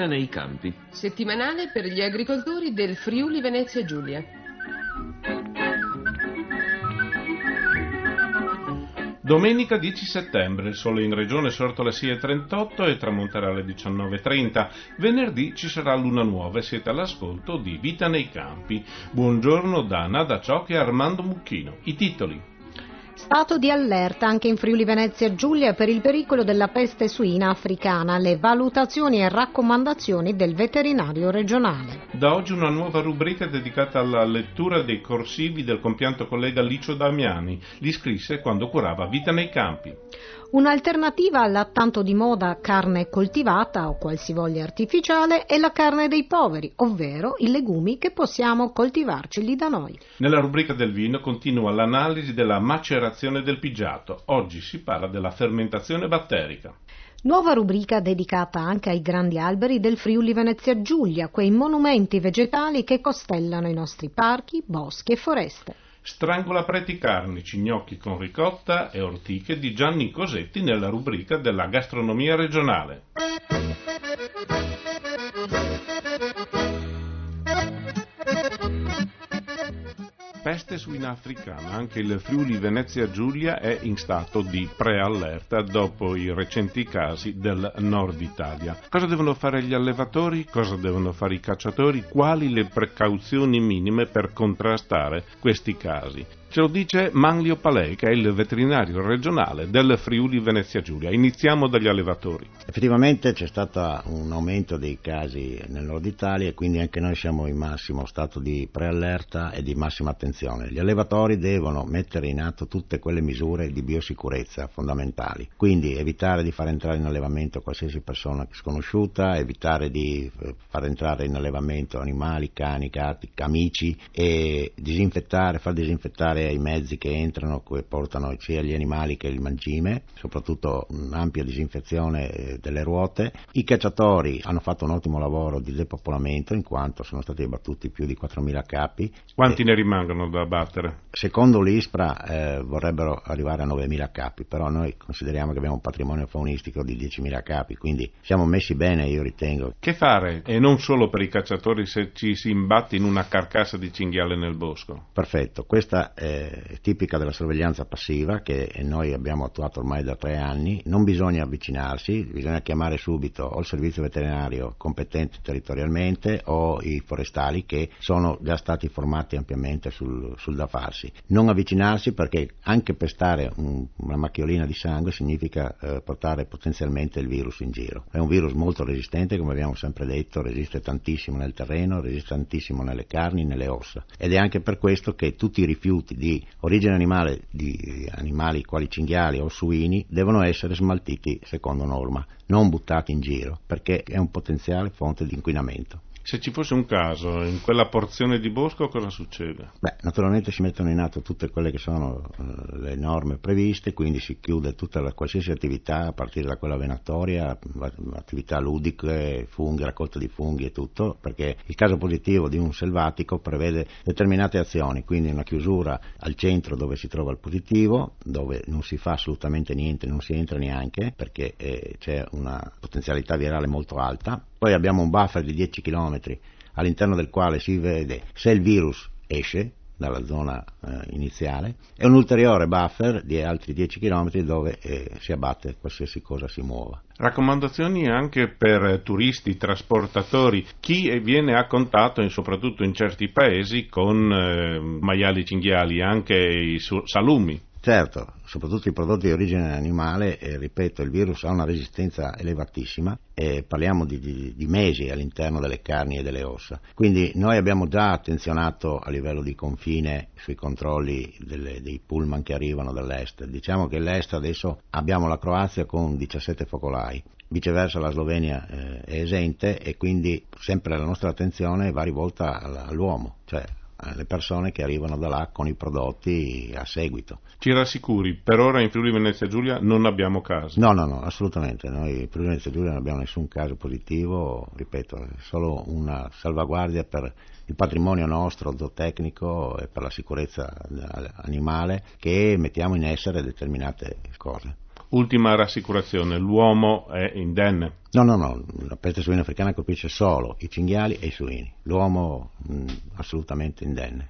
Vita nei campi. Settimanale per gli agricoltori del Friuli Venezia Giulia. Domenica 10 settembre, il sole in regione sorto alle 6:38 e tramonterà alle 19:30. Venerdì ci sarà luna nuova e siete all'ascolto di Vita nei campi. Buongiorno da Nada Ciocchi e Armando Mucchino. I titoli. Stato di allerta anche in Friuli Venezia Giulia per il pericolo della peste suina africana, le valutazioni e raccomandazioni del veterinario regionale. Da oggi una nuova rubrica dedicata alla lettura dei corsivi del compianto collega Licio Damiani. Li scrisse quando curava Vita nei campi. Un'alternativa alla tanto di moda carne coltivata o qualsivoglia artificiale è la carne dei poveri, ovvero i legumi che possiamo coltivarci lì da noi. Nella rubrica del vino continua l'analisi della macerazione del pigiato. Oggi si parla della fermentazione batterica. Nuova rubrica dedicata anche ai grandi alberi del Friuli Venezia Giulia, quei monumenti vegetali che costellano i nostri parchi, boschi e foreste. Strangola-preti carnici, gnocchi con ricotta e ortiche di Gianni Cosetti nella rubrica della gastronomia regionale. Peste suina africana. Anche il Friuli Venezia Giulia è in stato di preallerta dopo i recenti casi del nord Italia. Cosa devono fare gli allevatori? Cosa devono fare i cacciatori? Quali le precauzioni minime per contrastare questi casi? Ce lo dice Manlio Palei, che è il veterinario regionale del Friuli Venezia Giulia. Iniziamo dagli allevatori. Effettivamente c'è stato un aumento dei casi nel nord Italia e quindi anche noi siamo in massimo stato di preallerta e di massima attenzione. Gli allevatori devono mettere in atto tutte quelle misure di biosicurezza fondamentali, quindi evitare di far entrare in allevamento qualsiasi persona sconosciuta, evitare di far entrare in allevamento animali, cani, gatti, amici e far disinfettare i mezzi che entrano, che portano sia gli animali che il mangime, soprattutto un'ampia disinfezione delle ruote. I cacciatori hanno fatto un ottimo lavoro di depopolamento in quanto sono stati abbattuti più di 4.000 capi. Quanti ne rimangono da abbattere? Secondo l'ISPRA vorrebbero arrivare a 9.000 capi, però noi consideriamo che abbiamo un patrimonio faunistico di 10.000 capi, quindi siamo messi bene, io ritengo. Che fare? E non solo per i cacciatori se ci si imbatte in una carcassa di cinghiale nel bosco? Perfetto, questa è tipica della sorveglianza passiva che noi abbiamo attuato ormai da 3 anni. Non bisogna avvicinarsi, bisogna chiamare subito o il servizio veterinario competente territorialmente o i forestali che sono già stati formati ampiamente sul da farsi. Non avvicinarsi perché anche pestare una macchiolina di sangue significa portare potenzialmente il virus in giro. È un virus molto resistente, come abbiamo sempre detto, resiste tantissimo nel terreno, resiste tantissimo nelle carni, nelle ossa, ed è anche per questo che tutti i rifiuti di origine animale, di animali quali cinghiali o suini, devono essere smaltiti secondo norma, non buttati in giro, perché è un potenziale fonte di inquinamento. Se ci fosse un caso in quella porzione di bosco, cosa succede? Naturalmente si mettono in atto tutte quelle che sono le norme previste, quindi si chiude qualsiasi attività, a partire da quella venatoria, attività ludiche, funghi, raccolta di funghi e tutto, perché il caso positivo di un selvatico prevede determinate azioni, quindi una chiusura al centro dove si trova il positivo, dove non si fa assolutamente niente, non si entra neanche, perché c'è una potenzialità virale molto alta. Poi abbiamo un buffer di 10 km all'interno del quale si vede se il virus esce dalla zona iniziale e un ulteriore buffer di altri 10 km dove si abbatte qualsiasi cosa si muova. Raccomandazioni anche per turisti, trasportatori, chi viene a contatto, soprattutto in certi paesi, con maiali, cinghiali, anche i salumi. Certo, soprattutto i prodotti di origine animale, ripeto, il virus ha una resistenza elevatissima e parliamo di mesi all'interno delle carni e delle ossa. Quindi noi abbiamo già attenzionato a livello di confine sui controlli dei pullman che arrivano dall'est. Diciamo che all'est adesso abbiamo la Croazia con 17 focolai. Viceversa la Slovenia è esente e quindi sempre la nostra attenzione va rivolta all'uomo, cioè le persone che arrivano da là con i prodotti a seguito. Ci rassicuri, per ora in Friuli Venezia Giulia non abbiamo casi? No, assolutamente, noi in Friuli Venezia Giulia non abbiamo nessun caso positivo, ripeto, è solo una salvaguardia per il patrimonio nostro zootecnico e per la sicurezza animale che mettiamo in essere determinate cose. Ultima rassicurazione, l'uomo è indenne? No, la peste suina africana colpisce solo i cinghiali e i suini, l'uomo assolutamente indenne.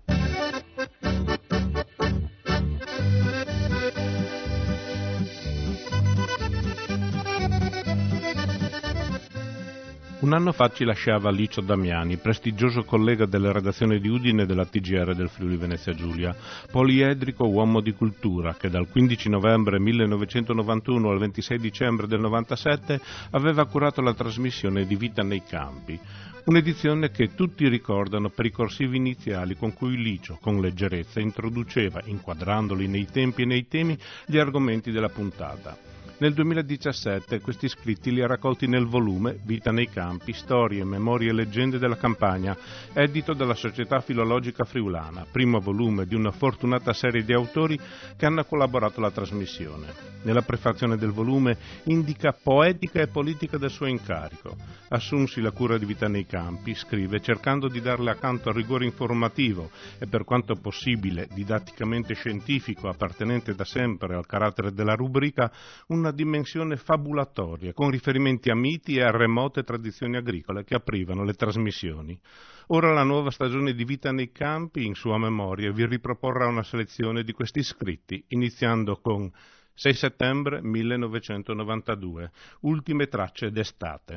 Un anno fa ci lasciava Licio Damiani, prestigioso collega della redazione di Udine della TGR del Friuli Venezia Giulia, poliedrico uomo di cultura che dal 15 novembre 1991 al 26 dicembre del 97 aveva curato la trasmissione di Vita nei campi, un'edizione che tutti ricordano per i corsivi iniziali con cui Licio, con leggerezza, introduceva, inquadrandoli nei tempi e nei temi, gli argomenti della puntata. Nel 2017 questi scritti li ha raccolti nel volume Vita nei campi, storie, memorie e leggende della campagna, edito dalla Società Filologica Friulana, primo volume di una fortunata serie di autori che hanno collaborato alla trasmissione. Nella prefazione del volume indica poetica e politica del suo incarico. Assunsi la cura di Vita nei campi, scrive, cercando di darle accanto al rigore informativo e per quanto possibile didatticamente scientifico appartenente da sempre al carattere della rubrica, una dimensione fabulatoria, con riferimenti a miti e a remote tradizioni agricole che aprivano le trasmissioni. Ora la nuova stagione di Vita nei campi, in sua memoria, vi riproporrà una selezione di questi scritti, iniziando con 6 settembre 1992, ultime tracce d'estate.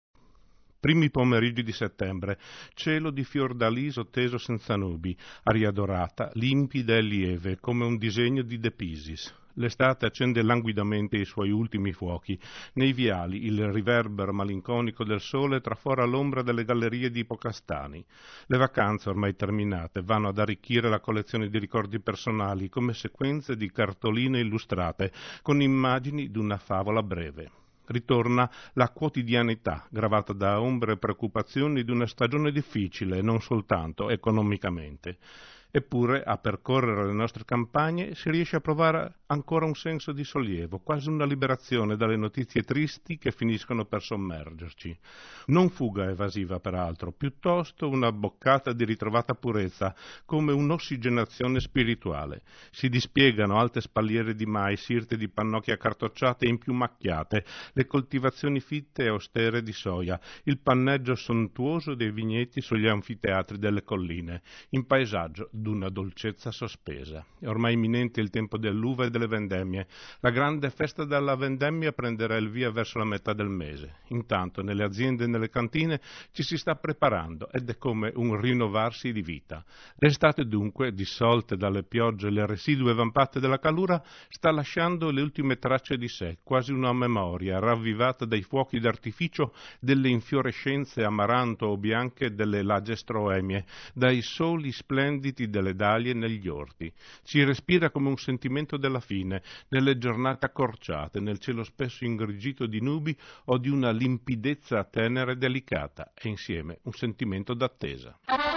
Primi pomeriggi di settembre, cielo di fiordaliso teso senza nubi, aria dorata, limpida e lieve, come un disegno di De Pisis. L'estate accende languidamente i suoi ultimi fuochi. Nei viali il riverbero malinconico del sole trafora l'ombra delle gallerie di Ipocastani. Le vacanze ormai terminate vanno ad arricchire la collezione di ricordi personali come sequenze di cartoline illustrate con immagini di una favola breve. Ritorna la quotidianità, gravata da ombre e preoccupazioni di una stagione difficile, non soltanto economicamente. Eppure, a percorrere le nostre campagne si riesce a provare ancora un senso di sollievo, quasi una liberazione dalle notizie tristi che finiscono per sommergerci. Non fuga evasiva, peraltro, piuttosto una boccata di ritrovata purezza, come un'ossigenazione spirituale. Si dispiegano alte spalliere di mais, irte di pannocchie accartocciate e impiumacchiate, le coltivazioni fitte e austere di soia, il panneggio sontuoso dei vigneti sugli anfiteatri delle colline, in paesaggio d'una dolcezza sospesa. È ormai imminente il tempo dell'uva e delle vendemmie. La grande festa della vendemmia prenderà il via verso la metà del mese. Intanto nelle aziende e nelle cantine ci si sta preparando ed è come un rinnovarsi di vita. L'estate dunque, dissolte dalle piogge e le residue vampate della calura, sta lasciando le ultime tracce di sé, quasi una memoria ravvivata dai fuochi d'artificio delle infiorescenze amaranto o bianche delle lagestroemie, dai soli splendidi delle dalie negli orti. Si respira come un sentimento della fine, nelle giornate accorciate, nel cielo spesso ingrigito di nubi o di una limpidezza tenera e delicata, e insieme un sentimento d'attesa.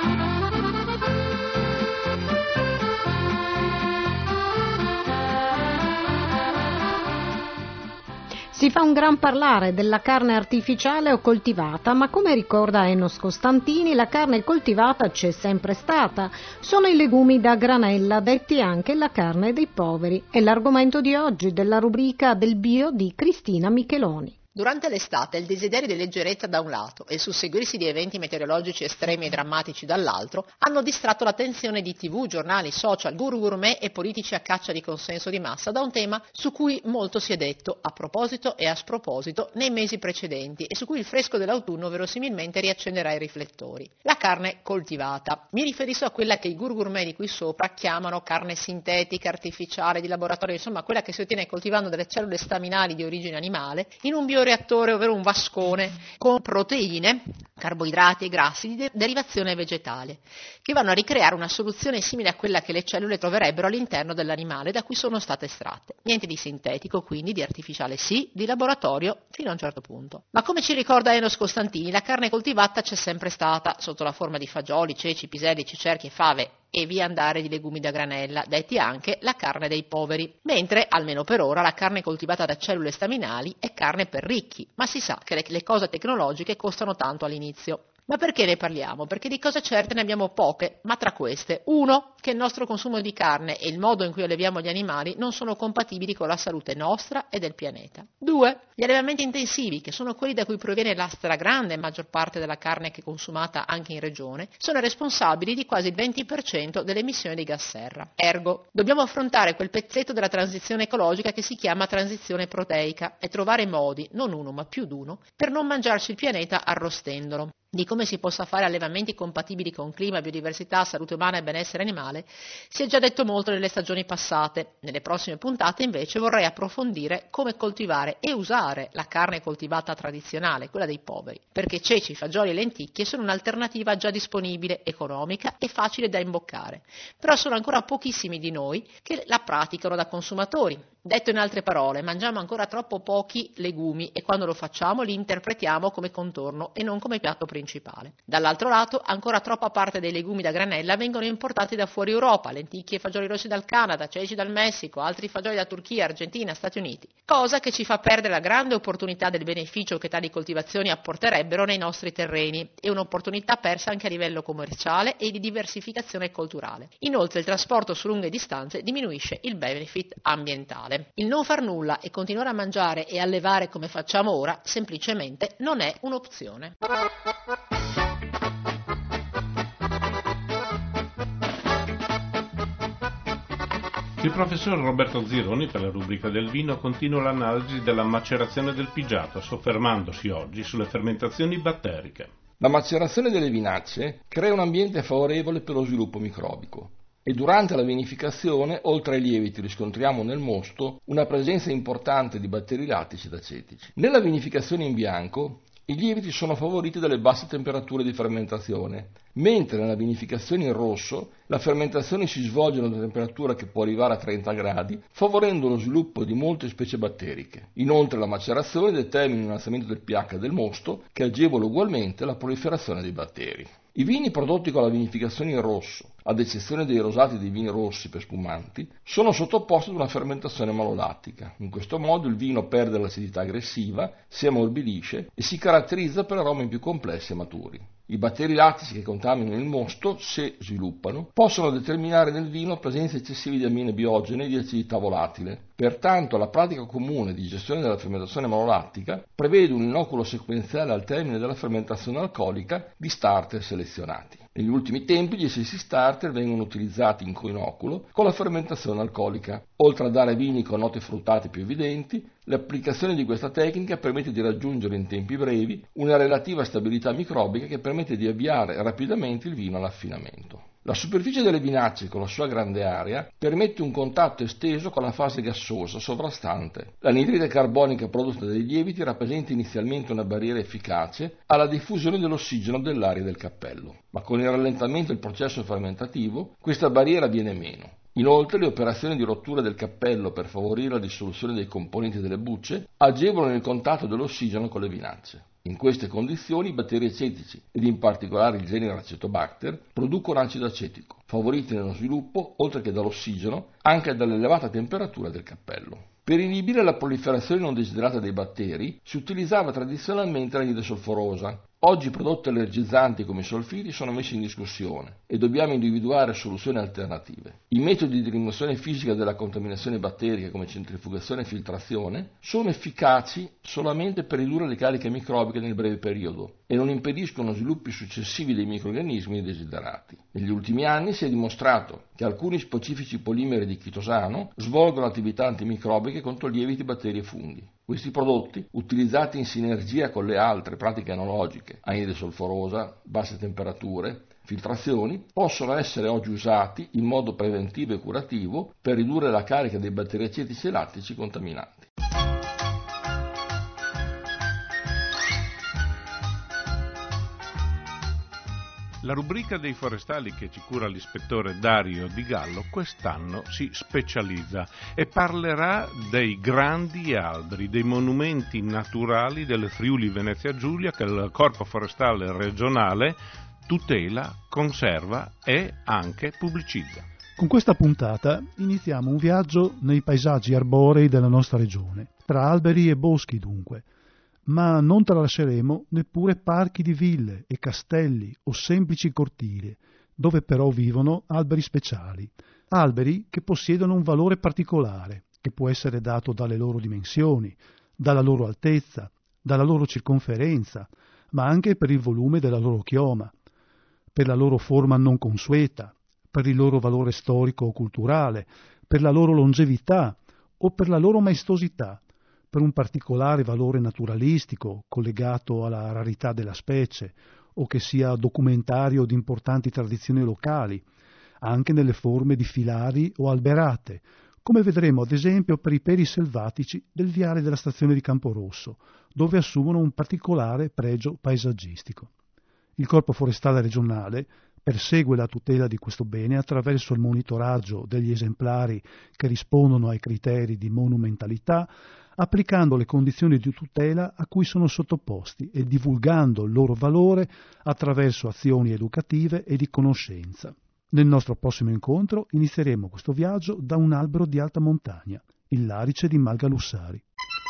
Si fa un gran parlare della carne artificiale o coltivata, ma come ricorda Enos Costantini, la carne coltivata c'è sempre stata. Sono i legumi da granella, detti anche la carne dei poveri. È l'argomento di oggi della rubrica del bio di Cristina Micheloni. Durante l'estate il desiderio di leggerezza da un lato e il susseguirsi di eventi meteorologici estremi e drammatici dall'altro hanno distratto l'attenzione di TV, giornali, social, guru gourmet e politici a caccia di consenso di massa da un tema su cui molto si è detto a proposito e a sproposito nei mesi precedenti e su cui il fresco dell'autunno verosimilmente riaccenderà i riflettori. La carne coltivata. Mi riferisco a quella che i guru gourmet di qui sopra chiamano carne sintetica, artificiale, di laboratorio, insomma quella che si ottiene coltivando delle cellule staminali di origine animale in un bioreattore, ovvero un vascone con proteine, carboidrati e grassi di derivazione vegetale, che vanno a ricreare una soluzione simile a quella che le cellule troverebbero all'interno dell'animale da cui sono state estratte. Niente di sintetico, quindi, di artificiale sì, di laboratorio fino a un certo punto. Ma come ci ricorda Enos Costantini, la carne coltivata c'è sempre stata, sotto la forma di fagioli, ceci, piselli, cicerchi e fave, e via andare di legumi da granella, detti anche la carne dei poveri. Mentre, almeno per ora, la carne coltivata da cellule staminali è carne per ricchi, ma si sa che le cose tecnologiche costano tanto all'inizio. Ma perché ne parliamo? Perché di cose certe ne abbiamo poche, ma tra queste, 1, che il nostro consumo di carne e il modo in cui alleviamo gli animali non sono compatibili con la salute nostra e del pianeta. 2, gli allevamenti intensivi, che sono quelli da cui proviene la stragrande maggior parte della carne che è consumata anche in regione, sono responsabili di quasi il 20% delle emissioni di gas serra. Ergo, dobbiamo affrontare quel pezzetto della transizione ecologica che si chiama transizione proteica e trovare modi, non uno ma più d'uno, per non mangiarci il pianeta arrostendolo. Di come si possa fare allevamenti compatibili con clima, biodiversità, salute umana e benessere animale si è già detto molto nelle stagioni passate. Nelle prossime puntate invece vorrei approfondire come coltivare e usare la carne coltivata tradizionale, quella dei poveri, perché ceci, fagioli e lenticchie sono un'alternativa già disponibile, economica e facile da imboccare, però sono ancora pochissimi di noi che la praticano da consumatori. Detto in altre parole, mangiamo ancora troppo pochi legumi e quando lo facciamo li interpretiamo come contorno e non come piatto principale. Dall'altro lato, ancora troppa parte dei legumi da granella vengono importati da fuori Europa, lenticchie e fagioli rossi dal Canada, ceci dal Messico, altri fagioli da Turchia, Argentina, Stati Uniti, cosa che ci fa perdere la grande opportunità del beneficio che tali coltivazioni apporterebbero nei nostri terreni e un'opportunità persa anche a livello commerciale e di diversificazione culturale. Inoltre il trasporto su lunghe distanze diminuisce il benefit ambientale. Il non far nulla e continuare a mangiare e allevare come facciamo ora semplicemente non è un'opzione. Il professor Roberto Zironi, per la rubrica del vino, continua l'analisi della macerazione del pigiato, soffermandosi oggi sulle fermentazioni batteriche. La macerazione delle vinacce crea un ambiente favorevole per lo sviluppo microbico. E durante la vinificazione, oltre ai lieviti, riscontriamo nel mosto una presenza importante di batteri lattici ed acetici. Nella vinificazione in bianco, i lieviti sono favoriti dalle basse temperature di fermentazione, mentre nella vinificazione in rosso la fermentazione si svolge a una temperatura che può arrivare a 30 gradi, favorendo lo sviluppo di molte specie batteriche. Inoltre la macerazione determina un innalzamento del pH del mosto che agevola ugualmente la proliferazione dei batteri. I vini prodotti con la vinificazione in rosso, ad eccezione dei rosati e dei vini rossi per spumanti, sono sottoposti ad una fermentazione malolattica. In questo modo il vino perde l'acidità aggressiva, si ammorbidisce e si caratterizza per aromi più complessi e maturi. I batteri lattici che contaminano il mosto, se sviluppano, possono determinare nel vino presenza eccessiva di amine biogene e di acidità volatile. Pertanto la pratica comune di gestione della fermentazione malolattica prevede un inoculo sequenziale al termine della fermentazione alcolica di starter selezionati. Negli ultimi tempi gli stessi starter vengono utilizzati in coinoculo con la fermentazione alcolica. Oltre a dare vini con note fruttate più evidenti, l'applicazione di questa tecnica permette di raggiungere in tempi brevi una relativa stabilità microbica che permette di avviare rapidamente il vino all'affinamento. La superficie delle vinacce con la sua grande area permette un contatto esteso con la fase gassosa sovrastante. L'anidride carbonica prodotta dai lieviti rappresenta inizialmente una barriera efficace alla diffusione dell'ossigeno dell'aria del cappello, ma con il rallentamento del processo fermentativo questa barriera viene meno. Inoltre le operazioni di rottura del cappello per favorire la dissoluzione dei componenti delle bucce agevolano il contatto dell'ossigeno con le vinacce. In queste condizioni i batteri acetici, ed in particolare il genere Acetobacter, producono acido acetico, favoriti nello sviluppo, oltre che dall'ossigeno, anche dall'elevata temperatura del cappello. Per inibire la proliferazione non desiderata dei batteri si utilizzava tradizionalmente l'anidride solforosa. Oggi prodotti allergizzanti come i solfiti sono messi in discussione e dobbiamo individuare soluzioni alternative. I metodi di rimozione fisica della contaminazione batterica come centrifugazione e filtrazione sono efficaci solamente per ridurre le cariche microbiche nel breve periodo e non impediscono sviluppi successivi dei microrganismi indesiderati. Negli ultimi anni si è dimostrato che alcuni specifici polimeri di chitosano svolgono attività antimicrobiche contro lieviti, batteri e funghi. Questi prodotti, utilizzati in sinergia con le altre pratiche enologiche, anidride solforosa, basse temperature, filtrazioni, possono essere oggi usati in modo preventivo e curativo per ridurre la carica dei batteri acetici e lattici contaminanti. La rubrica dei forestali che ci cura l'ispettore Dario Di Gallo quest'anno si specializza e parlerà dei grandi alberi, dei monumenti naturali del Friuli Venezia Giulia che il Corpo Forestale Regionale tutela, conserva e anche pubblicizza. Con questa puntata iniziamo un viaggio nei paesaggi arborei della nostra regione, tra alberi e boschi dunque. ma non tralasceremo neppure parchi di ville e castelli o semplici cortili, dove però vivono alberi speciali, alberi che possiedono un valore particolare, che può essere dato dalle loro dimensioni, dalla loro altezza, dalla loro circonferenza, ma anche per il volume della loro chioma, per la loro forma non consueta, per il loro valore storico o culturale, per la loro longevità o per la loro maestosità, per un particolare valore naturalistico collegato alla rarità della specie o che sia documentario di importanti tradizioni locali, anche nelle forme di filari o alberate, come vedremo ad esempio per i peri selvatici del viale della stazione di Camporosso, dove assumono un particolare pregio paesaggistico. Il Corpo Forestale Regionale persegue la tutela di questo bene attraverso il monitoraggio degli esemplari che rispondono ai criteri di monumentalità, applicando le condizioni di tutela a cui sono sottoposti e divulgando il loro valore attraverso azioni educative e di conoscenza. Nel nostro prossimo incontro inizieremo questo viaggio da un albero di alta montagna, il larice di Malgalussari.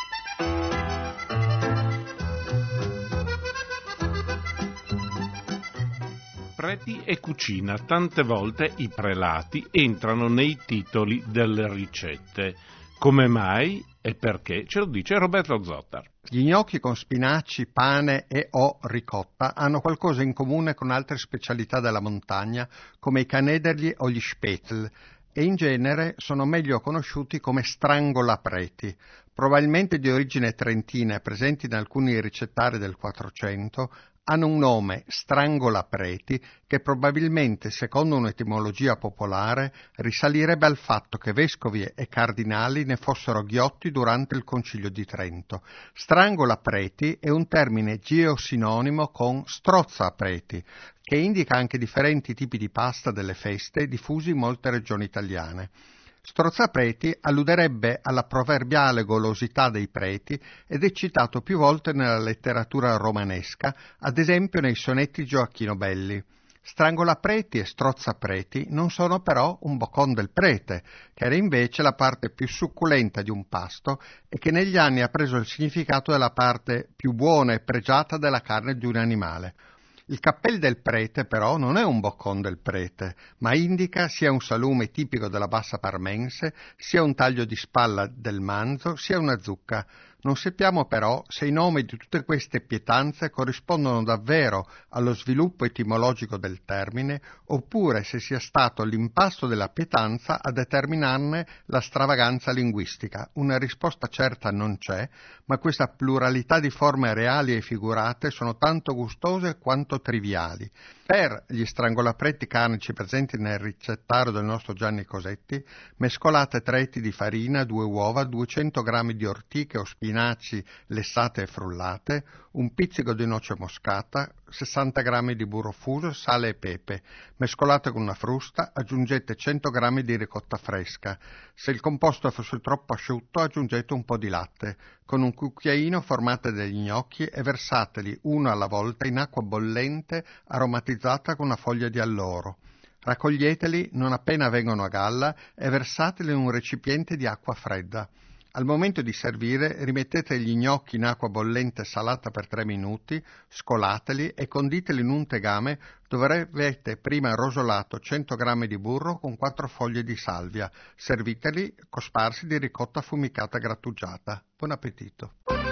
Preti e cucina, tante volte i prelati entrano nei titoli delle ricette. Come mai e perché? Ce lo dice Roberto Zottar. Gli gnocchi con spinaci, pane e o ricotta hanno qualcosa in comune con altre specialità della montagna, come i canederli o gli spätzle, e in genere sono meglio conosciuti come strangolapreti. Probabilmente di origine trentina e presenti in alcuni ricettari del 400, hanno un nome, strangolapreti, che probabilmente, secondo un'etimologia popolare, risalirebbe al fatto che vescovi e cardinali ne fossero ghiotti durante il Concilio di Trento. Strangolapreti è un termine geosinonimo con strozzapreti, che indica anche differenti tipi di pasta delle feste diffusi in molte regioni italiane. Strozzapreti alluderebbe alla proverbiale golosità dei preti ed è citato più volte nella letteratura romanesca, ad esempio nei sonetti Gioacchino Belli. Strangolapreti e strozzapreti non sono però un boccon del prete, che era invece la parte più succulenta di un pasto e che negli anni ha preso il significato della parte più buona e pregiata della carne di un animale. Il cappel del prete, però, non è un boccon del prete, ma indica sia un salume tipico della bassa parmense, sia un taglio di spalla del manzo, sia una zucca. Non sappiamo però se i nomi di tutte queste pietanze corrispondono davvero allo sviluppo etimologico del termine, oppure se sia stato l'impasto della pietanza a determinarne la stravaganza linguistica. Una risposta certa non c'è, ma questa pluralità di forme reali e figurate sono tanto gustose quanto triviali. Per gli strangolapreti carnici presenti nel ricettario del nostro Gianni Cosetti, mescolate 3 etti di farina, 2 uova, 200 g di ortiche o spinaci lessate e frullate, un pizzico di noce moscata, 60 g di burro fuso, sale e pepe. Mescolate con una frusta, aggiungete 100 g di ricotta fresca. Se il composto fosse troppo asciutto, aggiungete un po' di latte. Con un cucchiaino formate degli gnocchi e versateli uno alla volta in acqua bollente aromatizzata con una foglia di alloro. Raccoglieteli non appena vengono a galla e versateli in un recipiente di acqua fredda. Al momento di servire rimettete gli gnocchi in acqua bollente salata per 3 minuti, scolateli e conditeli in un tegame dove avete prima rosolato 100 g di burro con 4 foglie di salvia. Serviteli cosparsi di ricotta affumicata grattugiata. Buon appetito!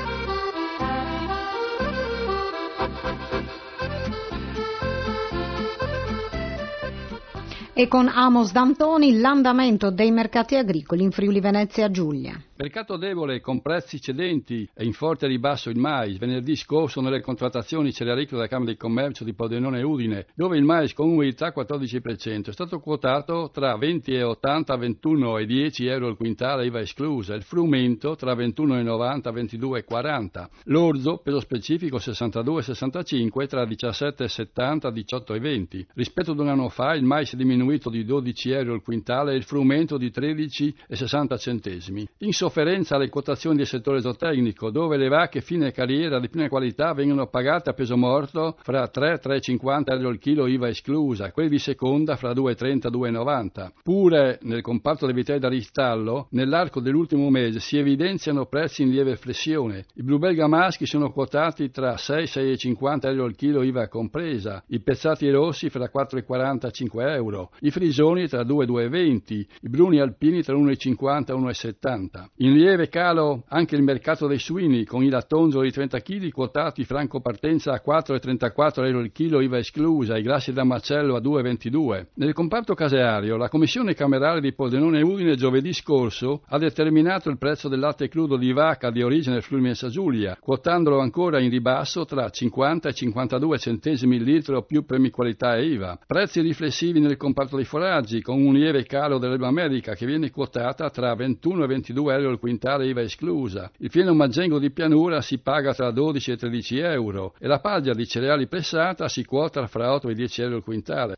E con Amos D'Antoni l'andamento dei mercati agricoli in Friuli Venezia Giulia. Mercato debole con prezzi cedenti e in forte ribasso il mais. Venerdì scorso nelle contrattazioni cerealicole della Camera di Commercio di Pordenone e Udine, dove il mais con umidità 14% è stato quotato tra 20,80 a 21,10 euro il quintale IVA esclusa, il frumento tra 21,90 a 22,40, l'orzo peso specifico 62,65 tra 17,70 a 18,20. Rispetto ad un anno fa il mais è diminuito di 12 euro il quintale e il frumento di 13,60 centesimi. In sofferenza alle quotazioni del settore zootecnico, dove le vacche fine carriera di prima qualità vengono pagate a peso morto fra 3,50 euro al chilo IVA esclusa, quelli di seconda fra 2,30 e 2,90. Pure nel comparto dei vitelli da ristallo, nell'arco dell'ultimo mese si evidenziano prezzi in lieve flessione. I Blue Belga maschi sono quotati tra 6 e 6,50 euro al chilo IVA compresa, i pezzati rossi fra 4,40 e 5 euro, i frisoni tra 2 e 2,20, i bruni alpini tra 1,50 e 1,70. In lieve calo anche il mercato dei suini, con i lattonzoli di 30 kg quotati franco partenza a 4,34 euro al chilo IVA esclusa, i grassi da macello a 2,22. Nel comparto caseario, la Commissione Camerale di Pordenone e Udine giovedì scorso ha determinato il prezzo del latte crudo di vacca di origine Friuli Venezia Giulia, quotandolo ancora in ribasso tra 50 e 52 centesimi il litro più premi qualità e IVA. Prezzi riflessivi nel comparto dei foraggi, con un lieve calo dell'erba america che viene quotata tra 21 e 22 euro al quintale IVA esclusa. Il fieno maggengo di pianura si paga tra 12 e 13 euro e la paglia di cereali pressata si quota fra 8 e 10 euro al quintale.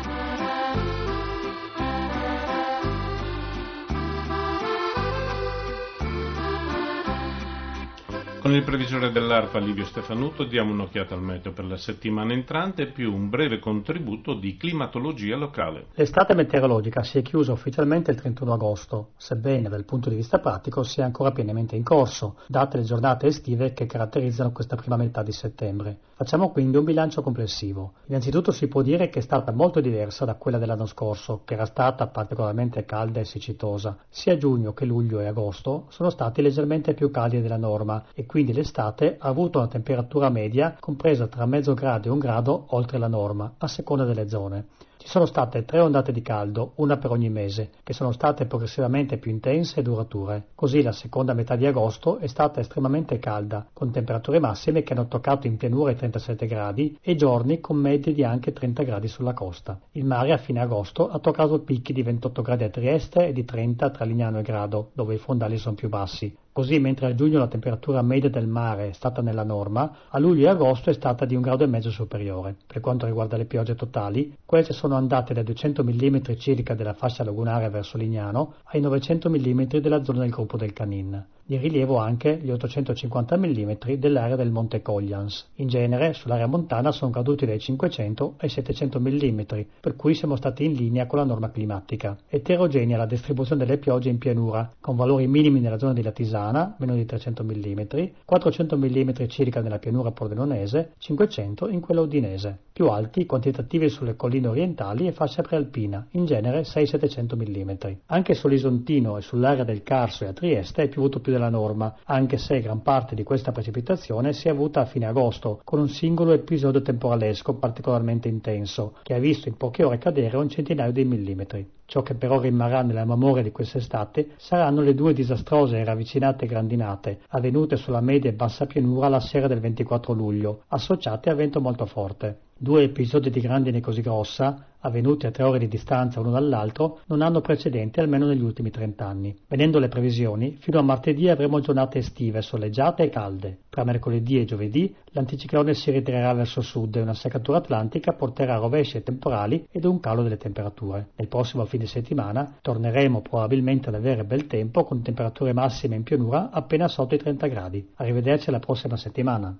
Con il previsore dell'ARPA Livio Stefanuto diamo un'occhiata al meteo per la settimana entrante più un breve contributo di climatologia locale. L'estate meteorologica si è chiusa ufficialmente il 31 agosto, sebbene dal punto di vista pratico sia ancora pienamente in corso, date le giornate estive che caratterizzano questa prima metà di settembre. Facciamo quindi un bilancio complessivo. Innanzitutto si può dire che è stata molto diversa da quella dell'anno scorso, che era stata particolarmente calda e siccitosa. Sia giugno che luglio e agosto sono stati leggermente più caldi della norma e quindi l'estate ha avuto una temperatura media compresa tra mezzo grado e 1 grado oltre la norma, a seconda delle zone. Ci sono state 3 ondate di caldo, una per ogni mese, che sono state progressivamente più intense e durature. Così la seconda metà di agosto è stata estremamente calda, con temperature massime che hanno toccato in pianura i 37 gradi e giorni con medie di anche 30 gradi sulla costa. Il mare a fine agosto ha toccato picchi di 28 gradi a Trieste e di 30 tra Lignano e Grado, dove i fondali sono più bassi. Così, mentre a giugno la temperatura media del mare è stata nella norma, a luglio e agosto è stata di 1,5 gradi superiore. Per quanto riguarda le piogge totali, queste sono andate dai 200 mm circa della fascia lagunare verso Lignano ai 900 mm della zona del gruppo del Canin. Di rilievo anche gli 850 mm dell'area del Monte Coglians. In genere, sull'area montana sono caduti dai 500 ai 700 mm, per cui siamo stati in linea con la norma climatica. Eterogenea la distribuzione delle piogge in pianura, con valori minimi nella zona di Latisana, meno di 300 mm, 400 mm circa nella pianura pordenonese, 500 in quella udinese. Più alti, quantitativi sulle colline orientali e fascia prealpina, in genere 600-700 mm. Anche sull'Isontino e sull'area del Carso e a Trieste è piovuto più della norma, anche se gran parte di questa precipitazione si è avuta a fine agosto, con un singolo episodio temporalesco particolarmente intenso, che ha visto in poche ore cadere 1 centinaio di millimetri. Ciò che però rimarrà nella memoria di quest'estate saranno le 2 disastrose e ravvicinate grandinate, avvenute sulla media e bassa pianura la sera del 24 luglio, associate a vento molto forte. 2 episodi di grandine così grossa, avvenuti a 3 ore di distanza uno dall'altro, non hanno precedenti almeno negli ultimi 30 anni. Vedendo le previsioni, fino a martedì avremo giornate estive, soleggiate e calde. Tra mercoledì e giovedì l'anticiclone si ritirerà verso sud e una seccatura atlantica porterà rovesci e temporali ed un calo delle temperature. Nel prossimo fine settimana torneremo probabilmente ad avere bel tempo con temperature massime in pianura appena sotto i 30 gradi. Arrivederci alla prossima settimana.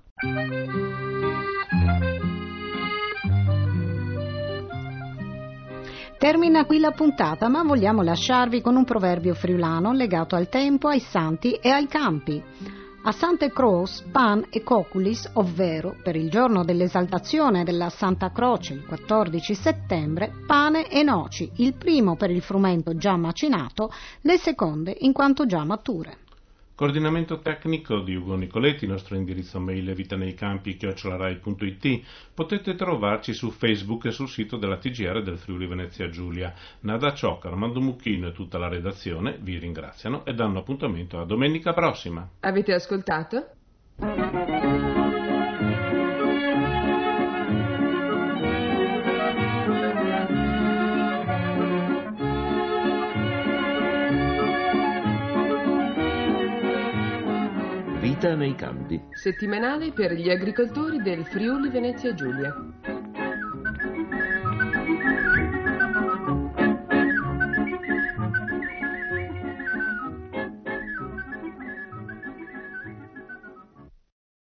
Termina qui la puntata, ma vogliamo lasciarvi con un proverbio friulano legato al tempo, ai santi e ai campi. A Santa Croce, pan e coculis, ovvero per il giorno dell'esaltazione della Santa Croce, il 14 settembre, pane e noci, il primo per il frumento già macinato, le seconde in quanto già mature. Coordinamento tecnico di Ugo Nicoletti, il nostro indirizzo mail è vitaneicampi@rai.it. Potete trovarci su Facebook e sul sito della TGR del Friuli Venezia Giulia. Nada Ciocca, Armando Mucchino e tutta la redazione vi ringraziano e danno appuntamento a domenica prossima. Avete ascoltato? Vita nei campi. Settimanale per gli agricoltori del Friuli Venezia Giulia.